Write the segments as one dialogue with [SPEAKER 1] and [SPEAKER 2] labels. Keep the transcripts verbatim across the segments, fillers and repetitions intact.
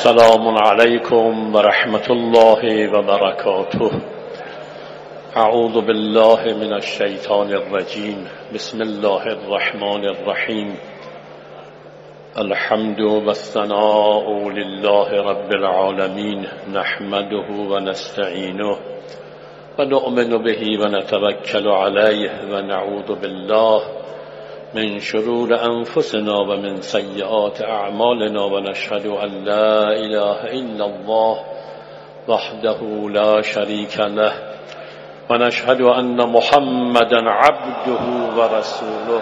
[SPEAKER 1] السلام عليكم ورحمة الله وبركاته. أعوذ بالله من الشيطان الرجيم. بسم الله الرحمن الرحيم. الحمد والثناء لله رب العالمين، نحمده ونستعينه ونؤمن به ونتوكل عليه ونعوذ بالله من شرور أنفسنا ومن سيئات أعمالنا، ونشهد أن لا إله إلا الله وحده لا شريك له، ونشهد أن محمدا عبده ورسوله،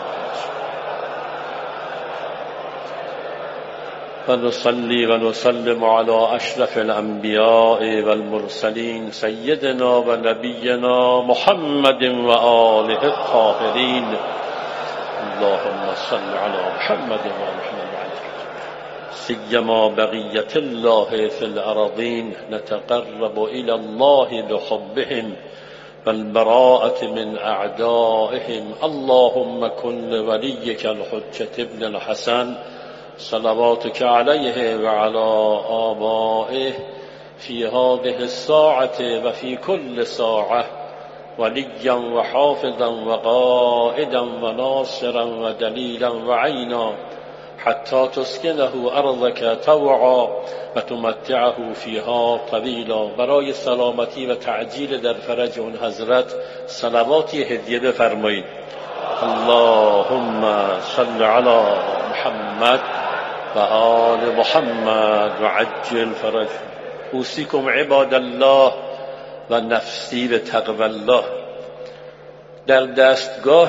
[SPEAKER 1] ونصلي ونسلم على أشرف الأنبياء والمرسلين سيدنا ونبينا محمد وآله الطاهرين. اللهم صل على محمد وآل محمد سيما بقية الله في الأرضين. نتقرب إلى الله بحبهم والبراءة من أعدائهم. اللهم كن لوليك الحجة ابن الحسن صلواتك عليه وعلى آبائه في هذه الساعة وفي كل ساعة وليا وحافظا وقائدا وناصرا ودليلا وعينا، حتى تسكنه أرضك طوعا وتمتعه فيها طويلا. برای سلامتی و تعجیل در فرج اون حضرت صلواتی هدیه بفرمایید. اللهم صل على محمد و آل محمد و عجل فرج. اوصیکم عباد الله و نفسی به تقوی الله. در دستگاه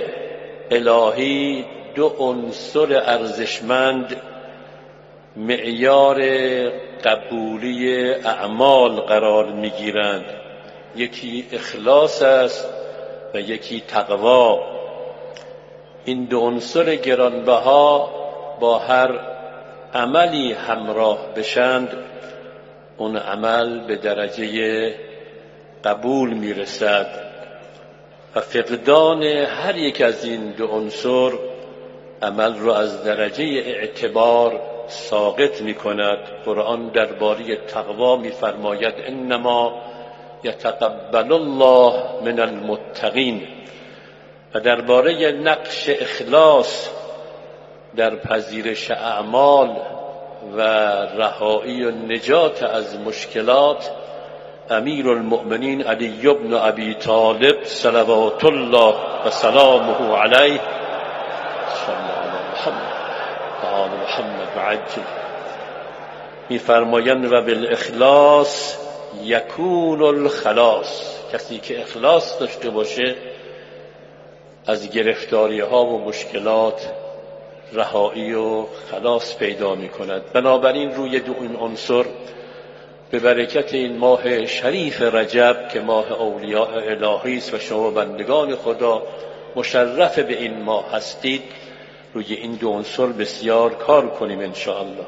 [SPEAKER 1] الهی دو عنصر ارزشمند معیار قبولی اعمال قرار میگیرند. یکی اخلاص است و یکی تقوا. این دو عنصر گرانبها با هر عملی همراه بشند، اون عمل به درجه قبول میرسد و فقدان هر یک از این دو عنصر عمل را از درجه اعتبار ساقط میکند. قرآن درباره تقوا میفرماید انما یتقبل الله من المتقین، و درباره نقش اخلاص در پذیرش اعمال و رهایی و نجات از مشکلات امیر المؤمنین علی بن ابی طالب صلوات الله و سلامه علیه صلی الله علی محمد و آل محمد و عجل می‌فرمایند و بالاخلاص یکون الخلاص. کسی که اخلاص داشته باشه از گرفتاری ها و مشکلات رهایی و خلاص پیدا می کند. بنابراین روی دو این عنصر به برکت این ماه شریف رجب که ماه اولیاء الهی است و شما بندگان خدا مشرف به این ماه هستید، روی این دو عنصر بسیار کار کنیم ان شاء الله.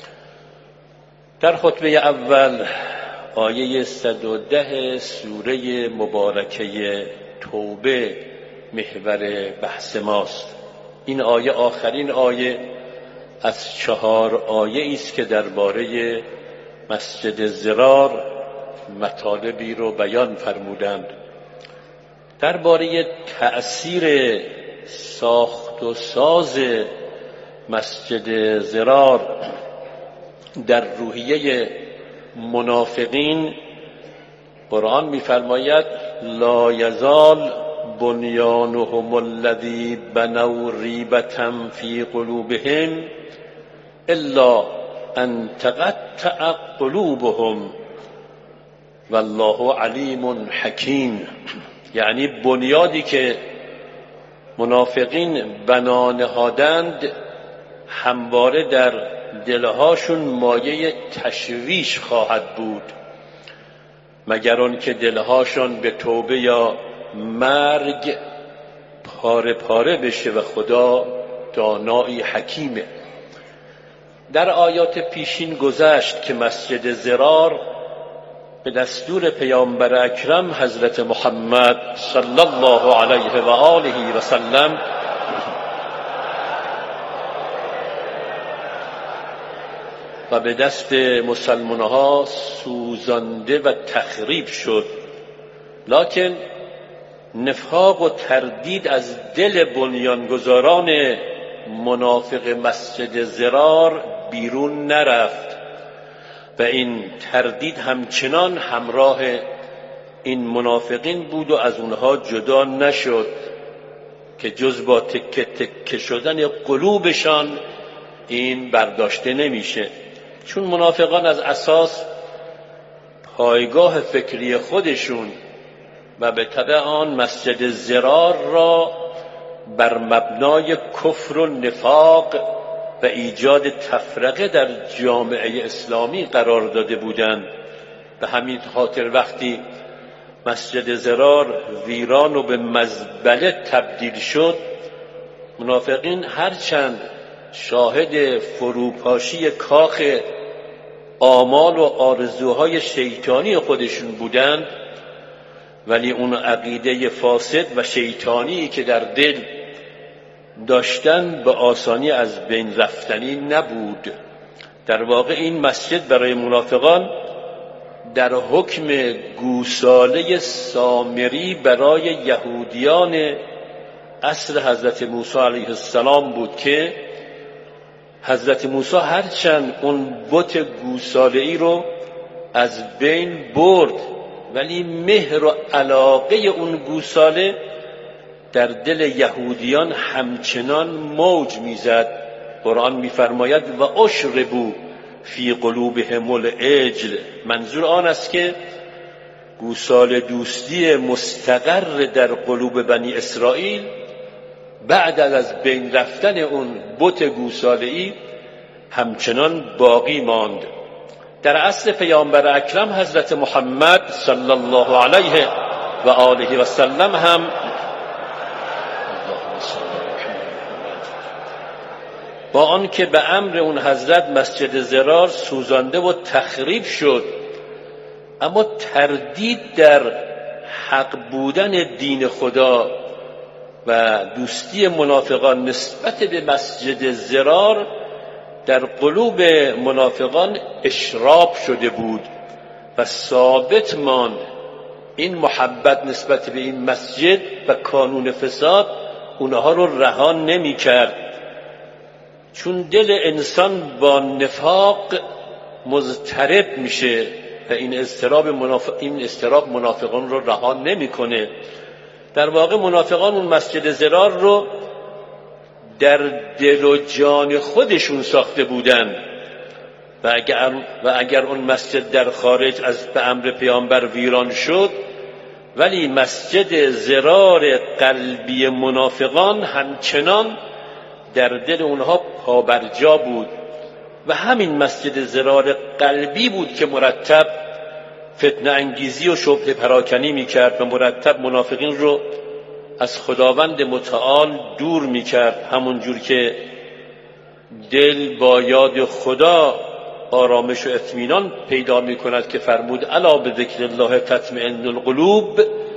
[SPEAKER 1] در خطبه اول آیه صد و ده سوره مبارکه توبه محور بحث ماست. این آیه آخرین آیه از چهار آیه است که درباره مسجد ضرار مطالبی رو بیان فرمودند. درباره تأثیر ساخت و ساز مسجد ضرار در روحیه منافقین قرآن می‌فرماید لا یزال بنیانهم الذی بنوا ریبة فی قلوبهم الا ان تقطع قلوبهم والله علیم حکیم. یعنی بنیادی که منافقین بنا نهادند همواره در دلهاشون مایه تشویش خواهد بود، مگر آن که دلهاشون به توبه یا مرگ پاره پاره بشه و خدا دانایی حکیمه. در آیات پیشین گذشت که مسجد ضرار به دستور پیامبر اکرم حضرت محمد صلی الله علیه و آله و سلم و به دست مسلمان ها سوزانده و تخریب شد، لکن نفاق و تردید از دل بنیانگذاران منافق مسجد ضرار بیرون نرفت و این تردید همچنان همراه این منافقین بود و از اونها جدا نشد که جز با تکه تکه شدن قلوبشان این برداشته نمیشه. چون منافقان از اساس پایگاه فکری خودشون و به تبع آن مسجد ضرار را بر مبنای کفر و نفاق و ایجاد تفرقه در جامعه اسلامی قرار داده بودند. به همین خاطر وقتی مسجد ضرار ویران و به مزبله تبدیل شد، منافقین هرچند شاهد فروپاشی کاخ آمال و آرزوهای شیطانی خودشون بودند، ولی اون عقیده فاسد و شیطانی که در دل داشتن به آسانی از بین رفتنی نبود. در واقع این مسجد برای منافقان در حکم گوساله سامری برای یهودیان عصر حضرت موسی علیه السلام بود که حضرت موسی هرچند اون بت گوساله‌ای رو از بین برد، ولی مهر و علاقه اون گوساله در دل یهودیان همچنان موج میزد. قرآن میفرماید و اشربوا فی قلوبهم العجل، منظور آن است که گوساله دوستی مستقر در قلوب بنی اسرائیل بعد از بین رفتن اون بت گوساله‌ای همچنان باقی ماند. در عصر پیامبر اکرم حضرت محمد صلی الله علیه و آله و سلم هم با آنکه به امر اون حضرت مسجد ضرار سوزانده و تخریب شد، اما تردید در حق بودن دین خدا و دوستی منافقان نسبت به مسجد ضرار در قلوب منافقان اشراب شده بود و ثابت ماند. این محبت نسبت به این مسجد و کانون فساد اونها رو رها نمی کرد، چون دل انسان با نفاق مضطرب میشه و این اضطراب منافق این اضطراب منافقان رو رها نمیکنه. در واقع منافقان اون مسجد ضرار رو در دل و جان خودشون ساخته بودند و اگر و اگر اون مسجد در خارج از به امر پیامبر ویران شد، ولی مسجد ضرار قلبی منافقان همچنان در دل اونها پابرجا بود و همین مسجد ضرار قلبی بود که مرتب فتنه انگیزی و شبهه پراکنی میکرد و مرتب منافقین رو از خداوند متعال دور میکرد. همون جور که دل با یاد خدا آرامش و اطمینان پیدا میکند که فرمود الا بذکر الله تطمئن القلوب،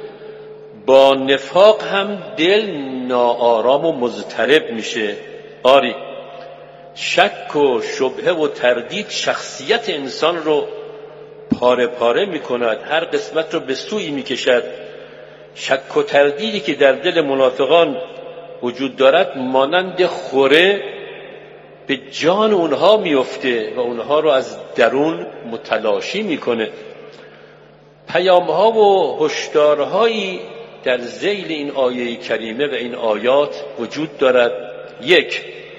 [SPEAKER 1] با نفاق هم دل ناآرام و مضطرب میشه. آری، شک و شبهه و تردید شخصیت انسان رو پاره پاره میکند، هر قسمت رو به سوی میکشد. شک و تردیدی که در دل منافقان وجود دارد مانند خوره به جان اونها میفته و اونها رو از درون متلاشی میکنه. پیامها و هشدارهایی در ذیل این آیه کریمه و این آیات وجود دارد. یک،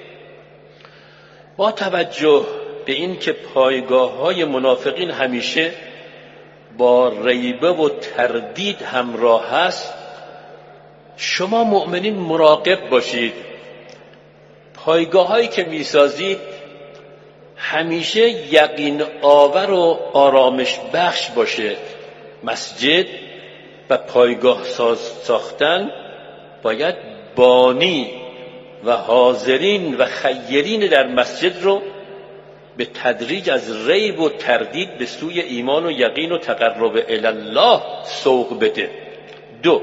[SPEAKER 1] با توجه به این که پایگاه‌های منافقین همیشه با ریبه و تردید همراه هست، شما مؤمنین مراقب باشید. پایگاه‌هایی که می‌سازید همیشه یقین آور و آرامش بخش باشه. مسجد و پایگاه ساختن باید بانی و حاضرین و خیرین در مسجد رو به تدریج از ریب و تردید به سوی ایمان و یقین و تقرب الی الله سوق بده. دو،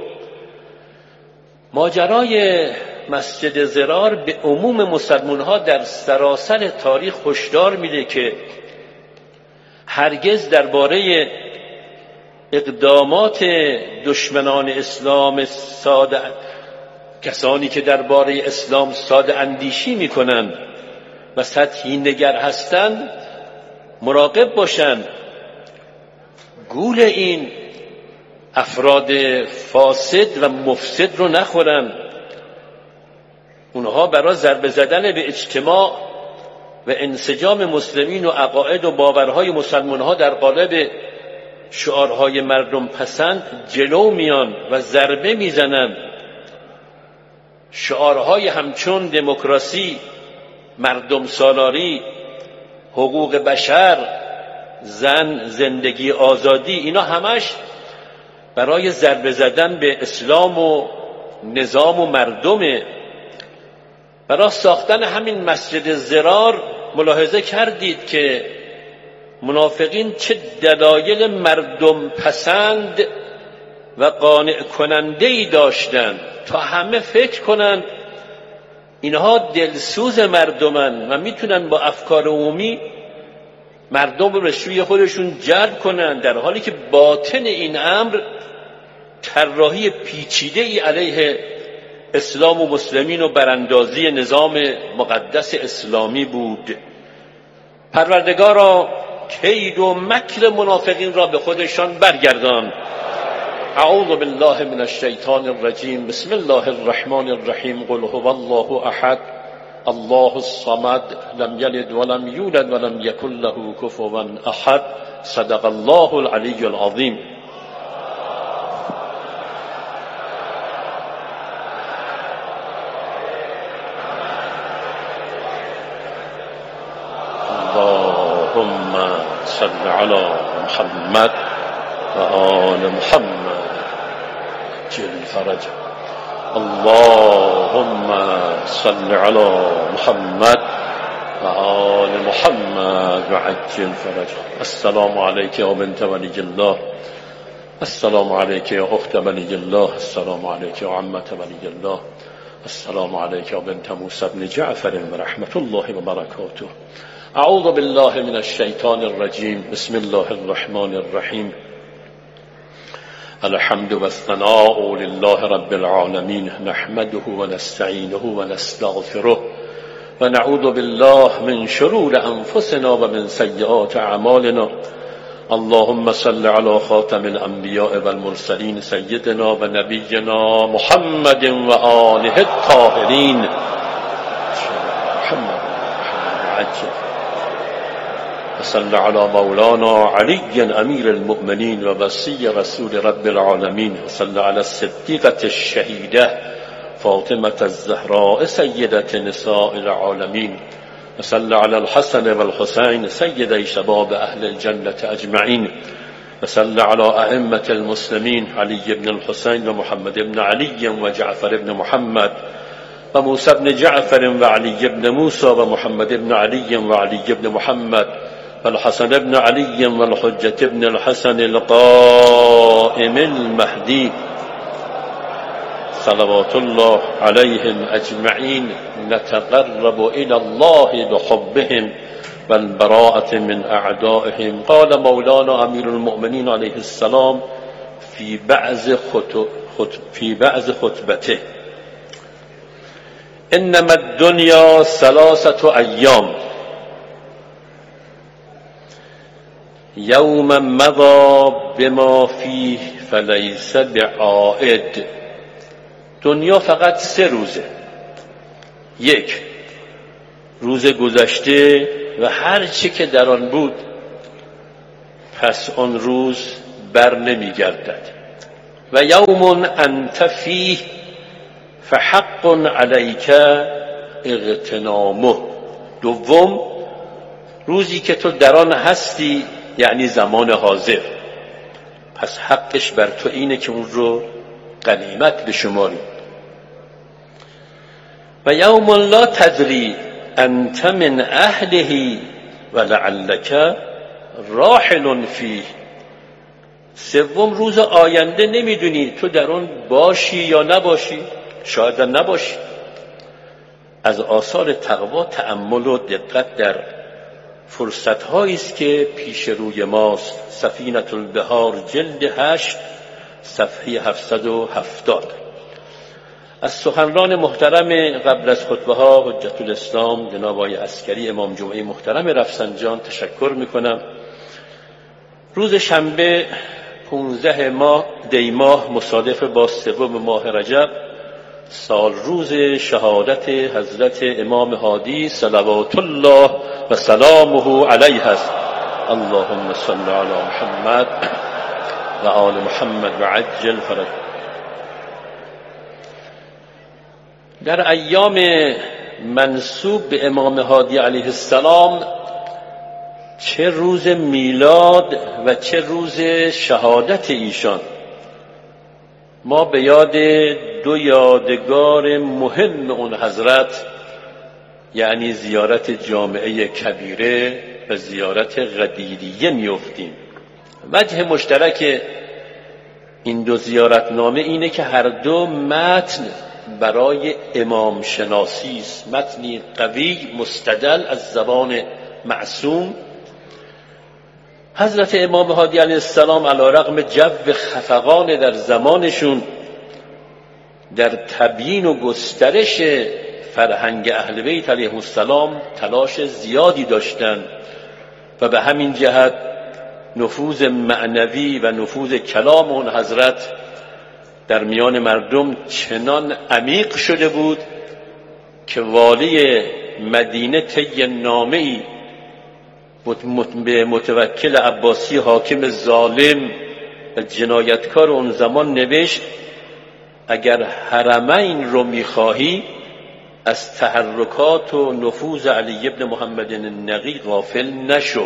[SPEAKER 1] ماجرای مسجد ضرار به عموم مسلمان ها در سراسر تاریخ هشدار میده که هرگز درباره اقدامات دشمنان اسلام ساده، کسانی که درباره اسلام ساده اندیشی میکنند و سطحی نگر هستند مراقب باشند گول این افراد فاسد و مفسد رو نخورن. اونها برای ضربه زدن به اجتماع و انسجام مسلمین و عقاید و باورهای مسلمانها در قالب شعارهای مردم پسند جلو میان و ضربه میزنن. شعارهای همچون دموکراسی، مردم سالاری، حقوق بشر، زن، زندگی، آزادی، اینا همش برای ضربه زدن به اسلام و نظام و مردمه. برای ساختن همین مسجد ضرار ملاحظه کردید که منافقین چه دلایل مردم پسند و قانع کننده ای داشتند تا همه فکر کنند اینها دلسوز مردمن و میتونن با افکار عمومی مردم رو به سوی خودشون جلب کنند، در حالی که باطن این امر طراحی پیچیده ای علیه اسلام و مسلمین و براندازی نظام مقدس اسلامی بود. پروردگارا کید و مکر منافقین را به خودشان برگردان. اعوذ بالله من الشیطان الرجیم. بسم الله الرحمن الرحیم. قل هو الله احد الله الصمد لم یلد ولم یولد ولم یکن له کفوا احد. صدق الله العلی العظیم. اللهم صل على محمد و آل محمد جل فرج. اللهم صل على محمد و آل محمد و عجل فرج. السلام علیک یا بنت ولی الله، السلام علیک یا اخت ولی الله، السلام علیک یا عمت ولی الله، السلام علیک یا بنت موسی بن جعفر و رحمت الله و برکاته. اعوذ بالله من الشیطان الرجیم. بسم الله الرحمن الرحیم. الحمد والثناء لله رب العالمين نحمده ونستعينه ونستغفره ونعوذ بالله من شرور أنفسنا ومن سيئات أعمالنا. اللهم صل على خاتم الأنبياء والمرسلين سيدنا ونبينا محمد وآله الطاهرين. محمد عجل. وصل على مولانا علي أمير المؤمنين ووصي رسول رب العالمين. وصل على الصديقة الشهيدة فاطمة الزهراء سيدة نساء العالمين. وصل على الحسن والحسين سيدي شباب أهل الجنة أجمعين. وصل على أئمة المسلمين علي بن الحسين ومحمد بن علي وجعفر بن محمد وموسى بن جعفر وعلي بن موسى ومحمد بن علي وعلي بن محمد والحسن بن علي والحجة بن الحسن القائم المهدي صلوات الله عليهم أجمعين. نتقرب إلى الله بحبهم والبراءة من أعدائهم. قال مولانا أمير المؤمنين عليه السلام في بعض خطب في بعض خطبته: إنما الدنيا ثلاثة أيام يوم مضى بما فيه فليس بعائد. دنیا فقط سه روزه. یک، روز گذشته و هر چی که در آن بود، پس آن روز بر نمی گردد. و یوم انت فیه فحق علیک اغتنامه. دوم، روزی که تو در آن هستی، یعنی زمان حاضر، پس حقش بر تو اینه که اون رو غنیمت بشماری. و یوم لا تدری انت من اهله ولعلک راحل فیه. سوم، روز آینده نمیدونی تو در اون باشی یا نباشی، شاید نباشی. از آثار تقوا تأمل و دقت در فرصت هایی است که پیش روی ماست. سفینة البحار جلد هشت صفحه هفتصد و هفتاد. از سخنران محترم قبل از خطبه ها حجت الاسلام جناب آقای عسکری امام جمعه محترم رفسنجان تشکر میکنم. روز شنبه پانزده ماه دی ماه مصادف با سوم ماه رجب سال روز شهادت حضرت امام هادی صلوات الله و سلامه علیه است. اللهم صل علی محمد و آل محمد و عجل فرج. در ایام منسوب به امام هادی علیه السلام، چه روز میلاد و چه روز شهادت ایشان، ما به یاد دو یادگار مهم اون حضرت، یعنی زیارت جامعه کبیره و زیارت غدیریه میافتیم. وجه مشترک این دو زیارتنامه اینه که هر دو متن برای امام شناسی است، متنی قوی مستدل از زبان معصوم. حضرت امام هادی علیه السلام علی رغم جو خفقان در زمانشون در تبیین و گسترش فرهنگ اهل بیت علیهم السلام تلاش زیادی داشتند و به همین جهت نفوذ معنوی و نفوذ کلام اون حضرت در میان مردم چنان عمیق شده بود که والی مدینه طی نامه‌ای به متوکل عباسی حاکم ظالم و جنایتکار اون زمان نوشت: اگر حرمین رو میخواهی از تحرکات و نفوذ علی ابن محمد النقی غافل نشو.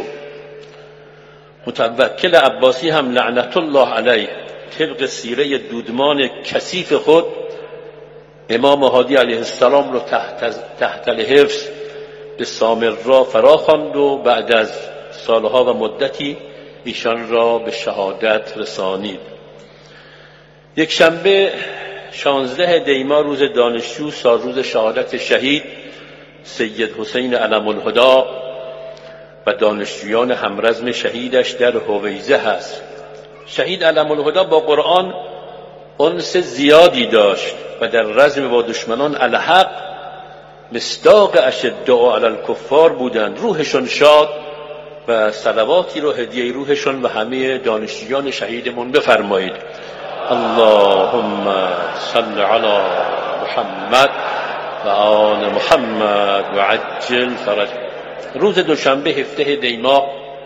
[SPEAKER 1] متوکل عباسی هم لعنت الله علیه طبق سیره دودمان کثیف خود امام هادی علیه السلام رو تحت, تحت الحفظ به سامرا فرا خواند و بعد از سالها و مدتی ایشان را به شهادت رسانید. یک شنبه شانزده دی ماه روز دانشجو سال روز شهادت شهید سید حسین علم الهدی و دانشجویان همرزم شهیدش در هویزه هست. شهید علم الهدی با قرآن انس زیادی داشت و در رزم با دشمنان الحق مصداق اشداء علی الکفار بودند. روحشون شاد و صلواتی رو هدیه روحشون و همه دانشجویان شهیدمون بفرمایید. اللهم صل علی محمد و آل محمد و عجل فرج. روز دوشنبه هفده دی ماه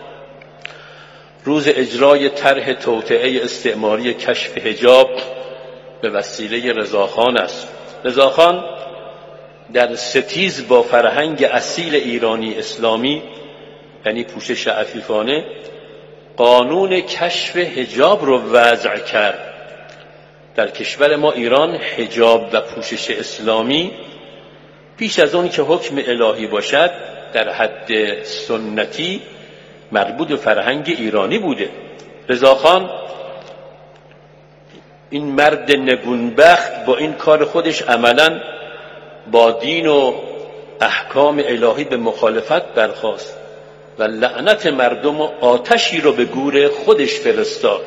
[SPEAKER 1] روز اجرای طرح توطئه استعماری کشف حجاب به وسیله رضاخان است. رضاخان در ستیز با فرهنگ اصیل ایرانی اسلامی، یعنی پوشش عفیفانه، قانون کشف حجاب رو وضع کرد. در کشور ما ایران حجاب و پوشش اسلامی پیش از اون که حکم الهی باشد در حد سنتی مربوط به فرهنگ ایرانی بوده. رضاخان این مرد نگونبخت با این کار خودش عملاً با دین و احکام الهی به مخالفت برخاست و لعنت مردم و آتشی رو به گور خودش فرستاد.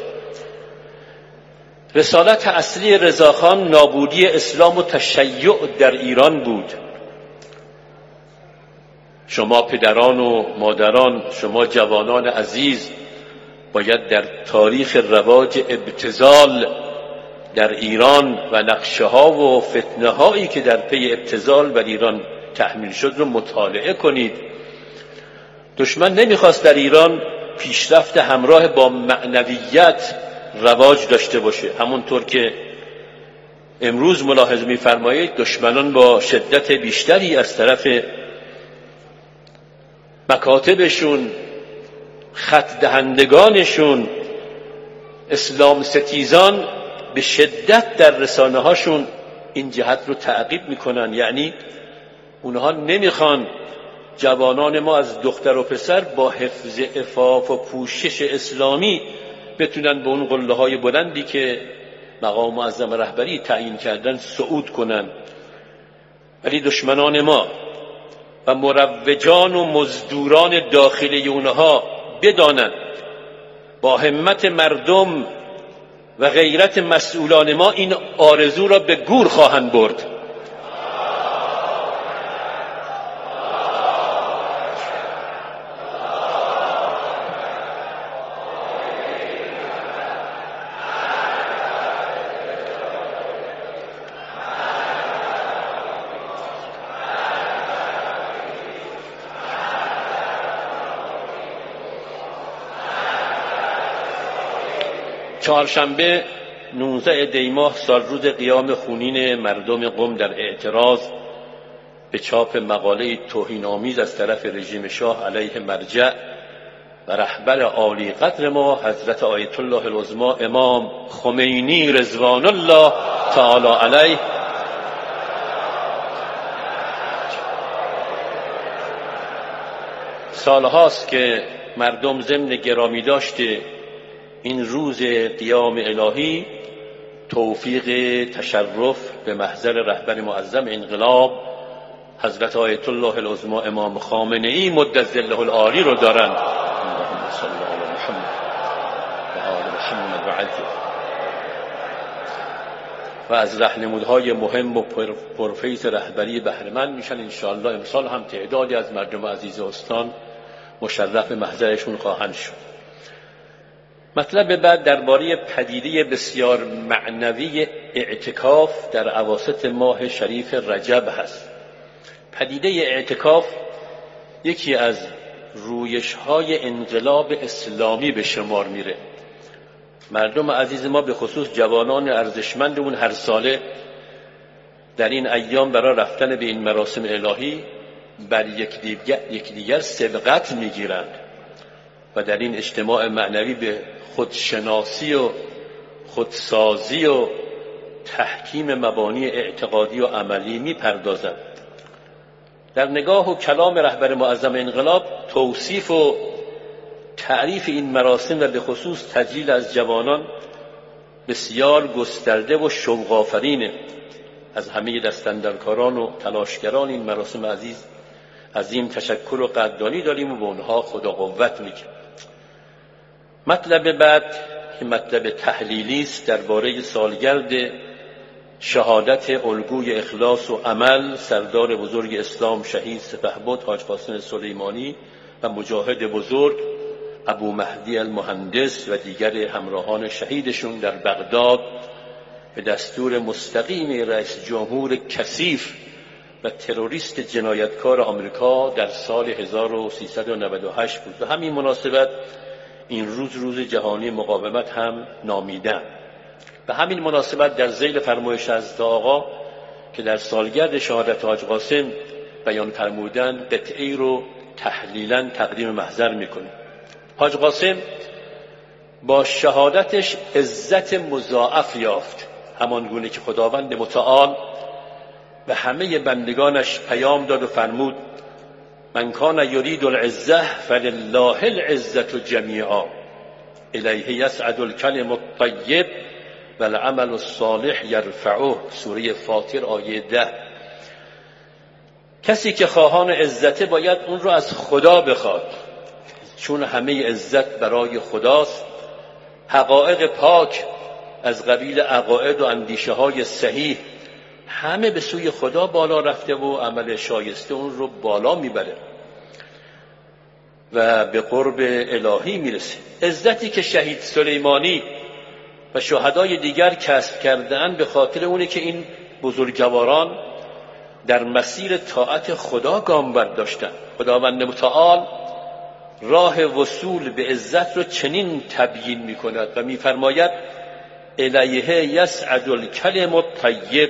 [SPEAKER 1] رسالت اصلی رضاخان نابودی اسلام و تشیع در ایران بود. شما پدران و مادران، شما جوانان عزیز، باید در تاریخ رواج ابتذال در ایران و نقشه ها و فتنه هایی که در پی ابتذال بر ایران تحمیل شد رو مطالعه کنید. دشمن نمیخواست در ایران پیشرفت همراه با معنویت رواج داشته باشه. همونطور که امروز ملاحظه می‌فرمایید دشمنان با شدت بیشتری از طرف مکاتبشون، خط دهندگانشون، اسلام ستیزان به شدت در رسانه هاشون این جهت رو تعقیب میکنن. یعنی اونها نمیخوان جوانان ما از دختر و پسر با حفظ عفاف و پوشش اسلامی بتونن به اون قله های بلندی که مقام معظم رهبری تعیین کردن صعود کنن. ولی دشمنان ما و مروجان و مزدوران داخلی اونها بدانند با همت مردم و غیرت مسئولان ما این آرزو را به گور خواهند برد. چهارشنبه نوزده دی ماه سال روز قیام خونین مردم قم در اعتراض به چاپ مقاله توهین‌آمیز از طرف رژیم شاه علیه مرجع و رهبر عالی قدر ما حضرت آیت الله العظمی امام خمینی رضوان الله تعالی علیه سالهاست که مردم ضمن گرامی داشته این روز قیام الهی توفیق تشرف به محضر رهبر معظم انقلاب حضرت آیت الله العظمی امام خامنه‌ای مد ظله العالی رو دارند. اللهم صل علی محمد و آل محمد و عجل. و از راهنمودهای مهم و پرفیض رهبری بهره مند میشن. انشاءالله امسال هم تعدادی از مردم عزیز استان مشرف محضرشون خواهند شد. مطلب بعد درباره پدیده بسیار معنوی اعتکاف در اواسط ماه شریف رجب هست. پدیده اعتکاف یکی از رویش‌های انقلاب اسلامی به شمار میره. مردم عزیز ما به خصوص جوانان ارزشمندمون هر ساله در این ایام برای رفتن به این مراسم الهی بر یکدیگر سبقت میگیرند و در این اجتماع معنوی به خودشناسی و خودسازی و تحکیم مبانی اعتقادی و عملی میپردازند. در نگاه و کلام رهبر معظم انقلاب توصیف و تعریف این مراسم و به خصوص تجلیل از جوانان بسیار گسترده و شوق‌آفرینه. از همه دستاندرکاران و تلاشگران این مراسم عزیز عظیم تشکر و قدردانی داریم و به اونها خدا قوت میگیم. مطلب بعد که مطلب تحلیلی است درباره سالگرد شهادت الگوی اخلاص و عمل سردار بزرگ اسلام شهید سپهبد حاج قاسم سلیمانی و مجاهد بزرگ ابو مهدی المهندس و دیگر همراهان شهیدشون در بغداد به دستور مستقیم رئیس جمهور کثیف و تروریست جنایتکار آمریکا در سال هزار و سیصد و نود و هشت بود. و همین مناسبت این روز روز جهانی مقاومت هم نامیدن. به همین مناسبت در ذیل فرمایش از آقا که در سالگرد شهادت حاج قاسم بیان فرمودن قطعی رو تحلیلاً تقدیم محضر میکنه. حاج قاسم با شهادتش عزت مضاعف یافت، همان گونه که خداوند متعال به همه بندگانش پیام داد و فرمود من کان یرید العزة فلله العزة جمیعا الیه یصعد الکلم الطیب و العمل الصالح یرفعه. سوره فاطر آیه ده. کسی که خواهان عزت باید اون رو از خدا بخواد، چون همه عزت برای خداست. حقایق پاک از قبیل عقاید و اندیشه های صحیح همه به سوی خدا بالا رفته و عمل شایسته اون رو بالا میبره و به قرب الهی میرسه. عزتی که شهید سلیمانی و شهدای دیگر کسب کردن به خاطر اونه که این بزرگواران در مسیر طاعت خدا گام برداشتن. خداوند متعال راه وصول به عزت رو چنین تبیین میکند و میفرماید الیه یصعد الکلم الطیب،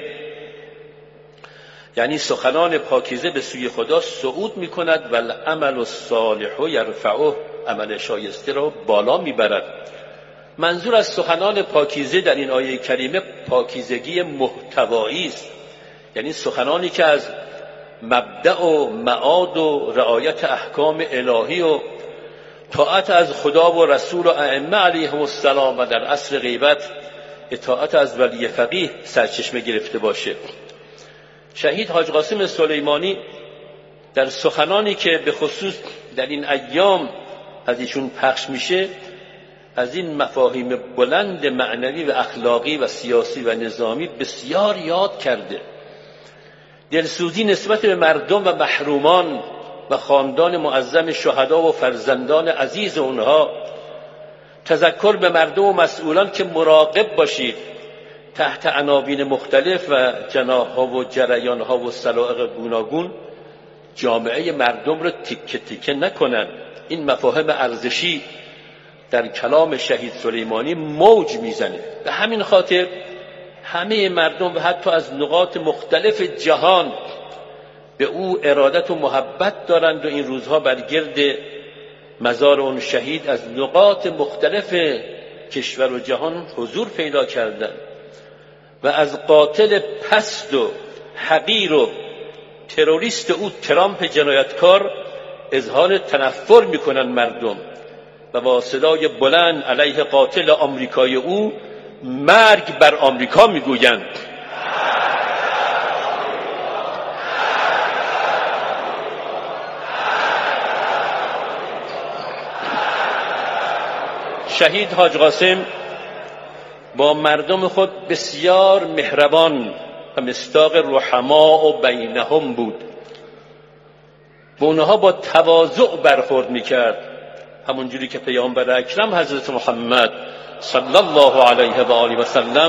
[SPEAKER 1] یعنی سخنان پاکیزه به سوی خدا صعود میکند و العمل الصالح یرفعه، عمل شایسته را بالا میبرد. منظور از سخنان پاکیزه در این آیه کریمه پاکیزگی محتوایی است، یعنی سخنانی که از مبدأ و معاد و رعایت احکام الهی و اطاعت از خدا و رسول و ائمه علیهم السلام و در عصر غیبت اطاعت از ولی فقیه سرچشمه گرفته باشه. شهید حاج قاسم سلیمانی در سخنانی که به خصوص در این ایام از ایشون پخش میشه از این مفاهیم بلند معنوی و اخلاقی و سیاسی و نظامی بسیار یاد کرده. دلسوزی نسبت به مردم و محرومان و خاندان معظم شهدا و فرزندان عزیز اونها، تذکر به مردم و مسئولان که مراقب باشید تحت عناوین مختلف و جناح‌ها و جریان‌ها و سلائق گوناگون جامعه مردم رو تیکه تیکه نکنن. این مفاهیم ارزشی در کلام شهید سلیمانی موج میزنه. به همین خاطر همه مردم و حتی از نقاط مختلف جهان به او ارادت و محبت دارند و این روزها بر گرد مزار اون شهید از نقاط مختلف کشور و جهان حضور پیدا کردند و از قاتل پست و حقیر و تروریست او ترامپ جنایتکار اظهار تنفر میکنن مردم و با صدای بلند علیه قاتل آمریکایی او مرگ بر آمریکا میگویند. شهید حاج قاسم با مردم خود بسیار مهربان و مصداق رحما و بینهم بود. به اونها با تواضع برخورد میکرد، همونجوری که پیامبر اکرم حضرت محمد صلی الله علیه و آله و سلم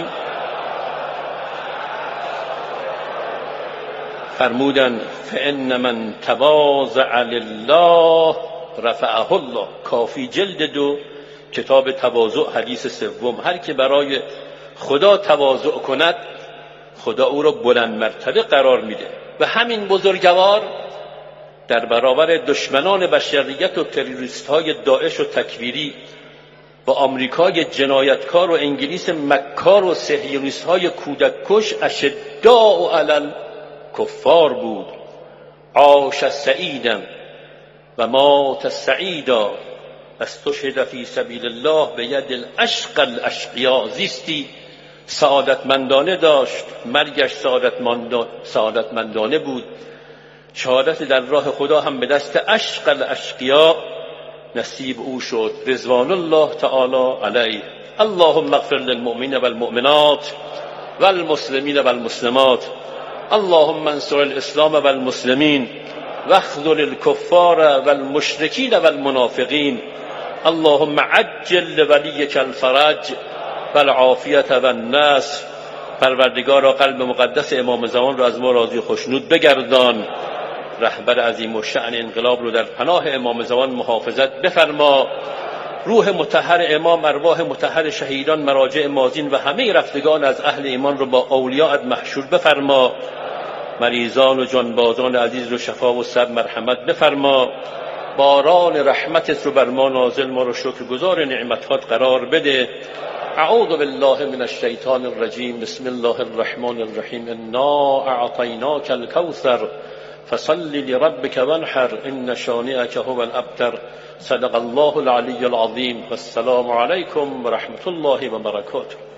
[SPEAKER 1] فرمودند فان من تواضع لله رفعه الله. کافی جلد دو کتاب تواضع حدیث سوم. هر که برای خدا تواضع کند خدا او را بلند مرتبه قرار میده. و همین بزرگوار در برابر دشمنان بشریت و تروریست های داعش و تکفیری و آمریکای جنایتکار و انگلیس مکار و صهیونیست های کودک کش اشداء علی الکفار بود. عاش سعیدا و مات سعیدا استشهد فی سبیل الله به ید الاشقى الاشقیا. زیستی سعادتمندانه داشت، مرگش سعادتمندانه بود. شهادت در راه خدا هم به دست اشقى الاشقیا نصیب او شد رضوان الله تعالی علیه. اللهم اغفر للمؤمنین والمؤمنات والمسلمین والمسلمات. اللهم انصر الاسلام والمسلمین واخذل الكفار والمشرکین والمنافقین. اللهم عجل لولیک الفرج والعافیت والنصر. پروردگارا قلب مقدس امام زمان را از ما راضی خوشنود بگردان. رهبر عظیم الشأن انقلاب رو در پناه امام زمان محافظت بفرما. روح مطهر امام، ارواح مطهر شهیدان، مراجع ماضین و همه رفتگان از اهل ایمان رو با اولیاءت محشور بفرما. مریضان و جانبازان عزیز رو شفا و صبر مرحمت بفرما. باران رحمتت رو بر ما نازل، ما رو شکرگزار نعمتات قرار بده. اعوذ بالله من الشیطان الرجیم. بسم الله الرحمن الرحیم. انا اعطیناک الکوثر فصل لربک وانحر ان شانئک هو الابتر. صدق الله العلی العظیم. والسلام علیکم و رحمت الله و برکاته.